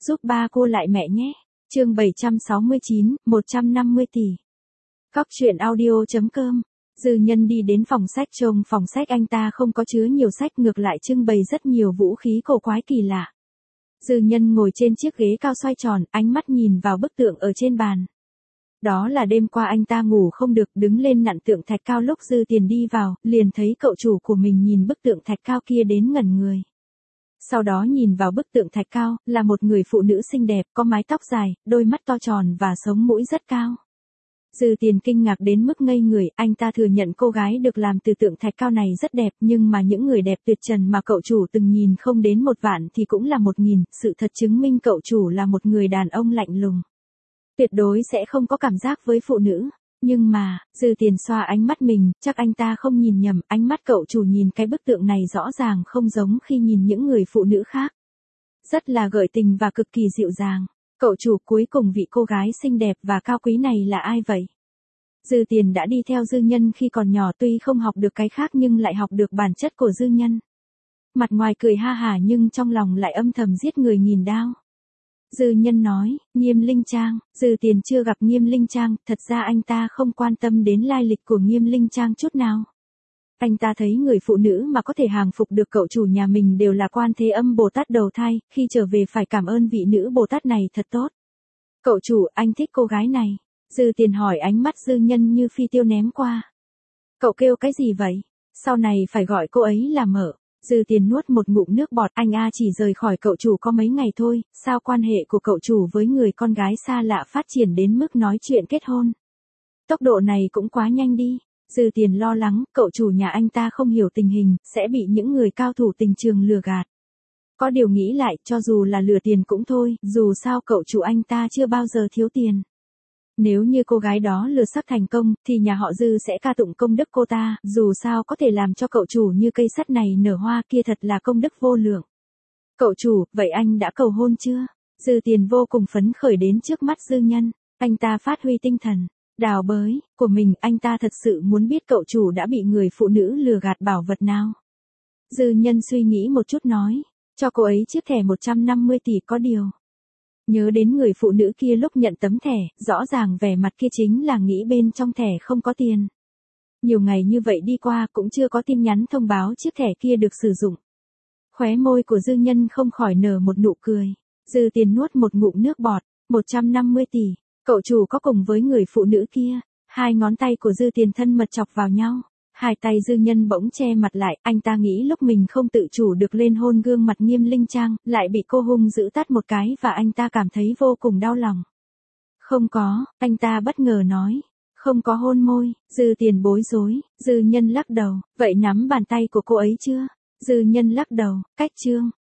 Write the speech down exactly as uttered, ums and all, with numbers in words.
giúp ba cô lại mẹ nhé. Chương bảy trăm sáu mươi chín, một trăm năm mươi tỷ. Cóc truyện audio chấm com. Dư Nhân đi đến phòng sách trông phòng sách anh ta không có chứa nhiều sách, ngược lại trưng bày rất nhiều vũ khí cổ quái kỳ lạ. Dư Nhân ngồi trên chiếc ghế cao xoay tròn, ánh mắt nhìn vào bức tượng ở trên bàn. Đó là đêm qua anh ta ngủ không được, đứng lên nặn tượng thạch cao, lúc Dư Tiền đi vào, liền thấy cậu chủ của mình nhìn bức tượng thạch cao kia đến ngẩn người. Sau đó nhìn vào bức tượng thạch cao, là một người phụ nữ xinh đẹp, có mái tóc dài, đôi mắt to tròn và sống mũi rất cao. Dư Tiền kinh ngạc đến mức ngây người, anh ta thừa nhận cô gái được làm từ tượng thạch cao này rất đẹp, nhưng mà những người đẹp tuyệt trần mà cậu chủ từng nhìn không đến một vạn thì cũng là một nghìn, sự thật chứng minh cậu chủ là một người đàn ông lạnh lùng. Tuyệt đối sẽ không có cảm giác với phụ nữ. Nhưng mà, Dư Tiền xoa ánh mắt mình, chắc anh ta không nhìn nhầm, ánh mắt cậu chủ nhìn cái bức tượng này rõ ràng không giống khi nhìn những người phụ nữ khác. Rất là gợi tình và cực kỳ dịu dàng. Cậu chủ, cuối cùng vị cô gái xinh đẹp và cao quý này là ai vậy? Dư Tiền đã đi theo Dư Nhân khi còn nhỏ, tuy không học được cái khác nhưng lại học được bản chất của Dư Nhân. Mặt ngoài cười ha hả nhưng trong lòng lại âm thầm giết người nghìn đao. Dư Nhân nói, Nghiêm Linh Trang. Dư Tiền chưa gặp Nghiêm Linh Trang, thật ra anh ta không quan tâm đến lai lịch của Nghiêm Linh Trang chút nào. Anh ta thấy người phụ nữ mà có thể hàng phục được cậu chủ nhà mình đều là Quan Thế Âm Bồ Tát đầu thai, khi trở về phải cảm ơn vị nữ Bồ Tát này thật tốt. Cậu chủ, anh thích cô gái này. Dư Tiền hỏi, ánh mắt Dư Nhân như phi tiêu ném qua. Cậu kêu cái gì vậy? Sau này phải gọi cô ấy là Mợ. Dư Tiền nuốt một ngụm nước bọt, anh a chỉ rời khỏi cậu chủ có mấy ngày thôi, sao quan hệ của cậu chủ với người con gái xa lạ phát triển đến mức nói chuyện kết hôn? Tốc độ này cũng quá nhanh đi. Dư Tiền lo lắng, cậu chủ nhà anh ta không hiểu tình hình, sẽ bị những người cao thủ tình trường lừa gạt. Có điều nghĩ lại, cho dù là lừa tiền cũng thôi, dù sao cậu chủ anh ta chưa bao giờ thiếu tiền. Nếu như cô gái đó lừa sắc thành công, thì nhà họ Dư sẽ ca tụng công đức cô ta, dù sao có thể làm cho cậu chủ như cây sắt này nở hoa kia thật là công đức vô lượng. Cậu chủ, vậy anh đã cầu hôn chưa? Dư Tiền vô cùng phấn khởi đến trước mắt Dư Nhân, anh ta phát huy tinh thần, đào bới, của mình, anh ta thật sự muốn biết cậu chủ đã bị người phụ nữ lừa gạt bảo vật nào. Dư Nhân suy nghĩ một chút nói, cho cô ấy chiếc thẻ một trăm năm mươi tỷ có điều. Nhớ đến người phụ nữ kia lúc nhận tấm thẻ, rõ ràng vẻ mặt kia chính là nghĩ bên trong thẻ không có tiền. Nhiều ngày như vậy đi qua cũng chưa có tin nhắn thông báo chiếc thẻ kia được sử dụng. Khóe môi của Dư Nhân không khỏi nở một nụ cười. Dư Tiền nuốt một ngụm nước bọt, một trăm năm mươi tỷ, cậu chủ có cùng với người phụ nữ kia. Hai ngón tay của Dư Tiền thân mật chọc vào nhau. Hai tay Dư Nhân bỗng che mặt lại, anh ta nghĩ lúc mình không tự chủ được lên hôn gương mặt Nghiêm Linh Trang, lại bị cô hung dữ tát một cái và anh ta cảm thấy vô cùng đau lòng. Không có, anh ta bất ngờ nói. Không có hôn môi. Dư Tiền bối rối. Dư Nhân lắc đầu, vậy nắm bàn tay của cô ấy chưa? Dư Nhân lắc đầu, cách chương.